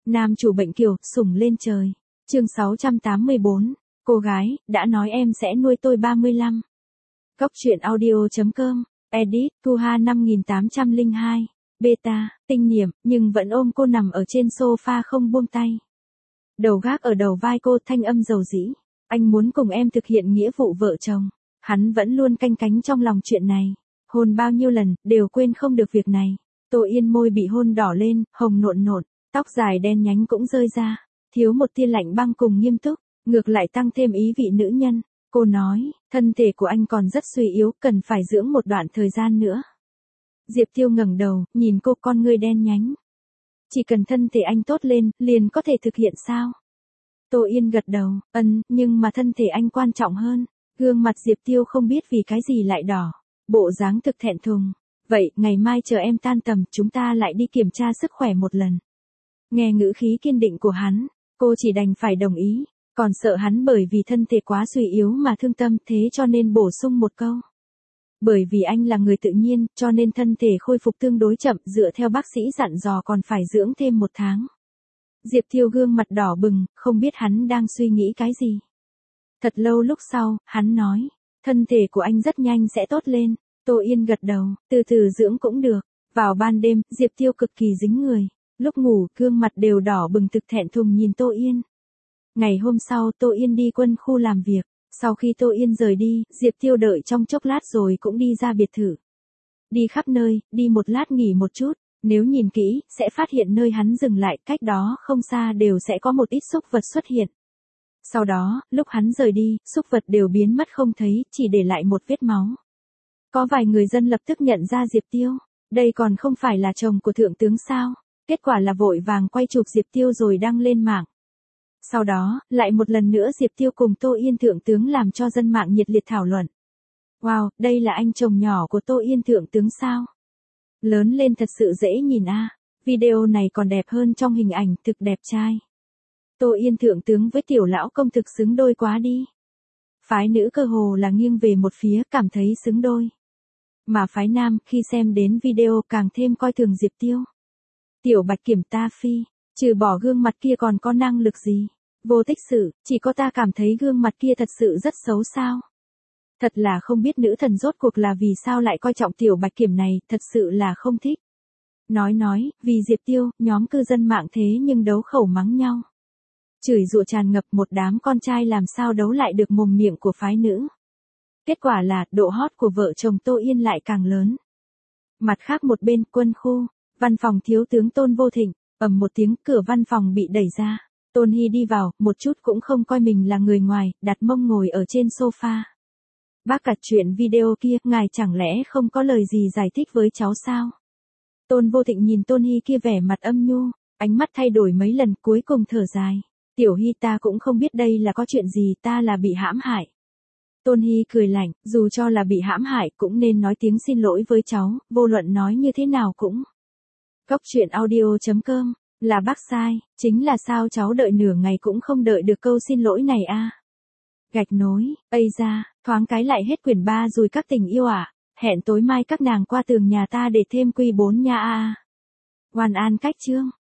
Nam chủ bệnh kiều, sủng lên trời. Chương 684. Cô gái, đã nói em sẽ nuôi tôi 35. Góc truyện audio.com. Edit, Thu-ha 5802. Beta, tinh niệm, nhưng vẫn ôm cô nằm ở trên sofa không buông tay. Đầu gác ở đầu vai cô, thanh âm dầu dĩ. Anh muốn cùng em thực hiện nghĩa vụ vợ chồng. Hắn vẫn luôn canh cánh trong lòng chuyện này. Hôn bao nhiêu lần, đều quên không được việc này. Tô Yên môi bị hôn đỏ lên, hồng nộn nộn, tóc dài đen nhánh cũng rơi ra. Thiếu một tia lạnh băng cùng nghiêm túc, ngược lại tăng thêm ý vị nữ nhân. Cô nói, thân thể của anh còn rất suy yếu, cần phải dưỡng một đoạn thời gian nữa. Diệp Tiêu ngẩng đầu, nhìn cô, con ngươi đen nhánh. Chỉ cần thân thể anh tốt lên, liền có thể thực hiện sao? Tô Yên gật đầu, nhưng mà thân thể anh quan trọng hơn. Gương mặt Diệp Tiêu không biết vì cái gì lại đỏ. Bộ dáng thực thẹn thùng. Vậy, ngày mai chờ em tan tầm, chúng ta lại đi kiểm tra sức khỏe một lần. Nghe ngữ khí kiên định của hắn, cô chỉ đành phải đồng ý. Còn sợ hắn bởi vì thân thể quá suy yếu mà thương tâm, thế cho nên bổ sung một câu. Bởi vì anh là người tự nhiên, cho nên thân thể khôi phục tương đối chậm, dựa theo bác sĩ dặn dò còn phải dưỡng thêm 1 tháng. Diệp Thiêu gương mặt đỏ bừng, không biết hắn đang suy nghĩ cái gì. Thật lâu lúc sau, hắn nói, thân thể của anh rất nhanh sẽ tốt lên. Tô Yên gật đầu, từ từ dưỡng cũng được. Vào ban đêm, Diệp Thiêu cực kỳ dính người. Lúc ngủ, gương mặt đều đỏ bừng, thực thẹn thùng nhìn Tô Yên. Ngày hôm sau, Tô Yên đi quân khu làm việc. Sau khi Tô Yên rời đi, Diệp Thiêu đợi trong chốc lát rồi cũng đi ra biệt thự. Đi khắp nơi, đi một lát nghỉ một chút. Nếu nhìn kỹ, sẽ phát hiện nơi hắn dừng lại, cách đó không xa đều sẽ có một ít súc vật xuất hiện. Sau đó, lúc hắn rời đi, súc vật đều biến mất không thấy, chỉ để lại một vết máu. Có vài người dân lập tức nhận ra Diệp Tiêu. Đây còn không phải là chồng của thượng tướng sao? Kết quả là vội vàng quay chụp Diệp Tiêu rồi đăng lên mạng. Sau đó, lại một lần nữa Diệp Tiêu cùng Tô Yên thượng tướng làm cho dân mạng nhiệt liệt thảo luận. Wow, đây là anh chồng nhỏ của Tô Yên thượng tướng sao? Lớn lên thật sự dễ nhìn a. Video này còn đẹp hơn trong hình ảnh, thực đẹp trai. Tô Yên thượng tướng với tiểu lão công thực xứng đôi quá đi. Phái nữ cơ hồ là nghiêng về một phía, cảm thấy xứng đôi. Mà phái nam, khi xem đến video càng thêm coi thường Diệp Tiêu. Tiểu Bạch Kiểm ta phi, trừ bỏ gương mặt kia còn có năng lực gì? Vô tích sự, chỉ có ta cảm thấy gương mặt kia thật sự rất xấu sao. Thật là không biết nữ thần rốt cuộc là vì sao lại coi trọng Tiểu Bạch Kiểm này, thật sự là không thích. Nói, vì Diệp Tiêu, nhóm cư dân mạng thế nhưng đấu khẩu mắng nhau. Chửi rủa tràn ngập, một đám con trai làm sao đấu lại được mồm miệng của phái nữ. Kết quả là, độ hot của vợ chồng Tô Yên lại càng lớn. Mặt khác một bên, quân khu, văn phòng thiếu tướng Tôn Vô Thịnh, ầm một tiếng, cửa văn phòng bị đẩy ra. Tôn Hy đi vào, một chút cũng không coi mình là người ngoài, đặt mông ngồi ở trên sofa. Bác cả chuyện video kia, ngài chẳng lẽ không có lời gì giải thích với cháu sao? Tôn Vô Thịnh nhìn Tôn Hy kia vẻ mặt âm nhu, ánh mắt thay đổi mấy lần, cuối cùng thở dài. Tiểu Hy, ta cũng không biết đây là có chuyện gì, ta là bị hãm hại. Tôn Hy cười lạnh, dù cho là bị hãm hại cũng nên nói tiếng xin lỗi với cháu, vô luận nói như thế nào cũng. Góc truyện audio.com, là bác sai, chính là sao cháu đợi nửa ngày cũng không đợi được câu xin lỗi này a. Gạch nối, ây ra, thoáng cái lại hết quyển 3 rồi các tình yêu à, hẹn tối mai các nàng qua tường nhà ta để thêm Q4 nha a. Oan an cách chương.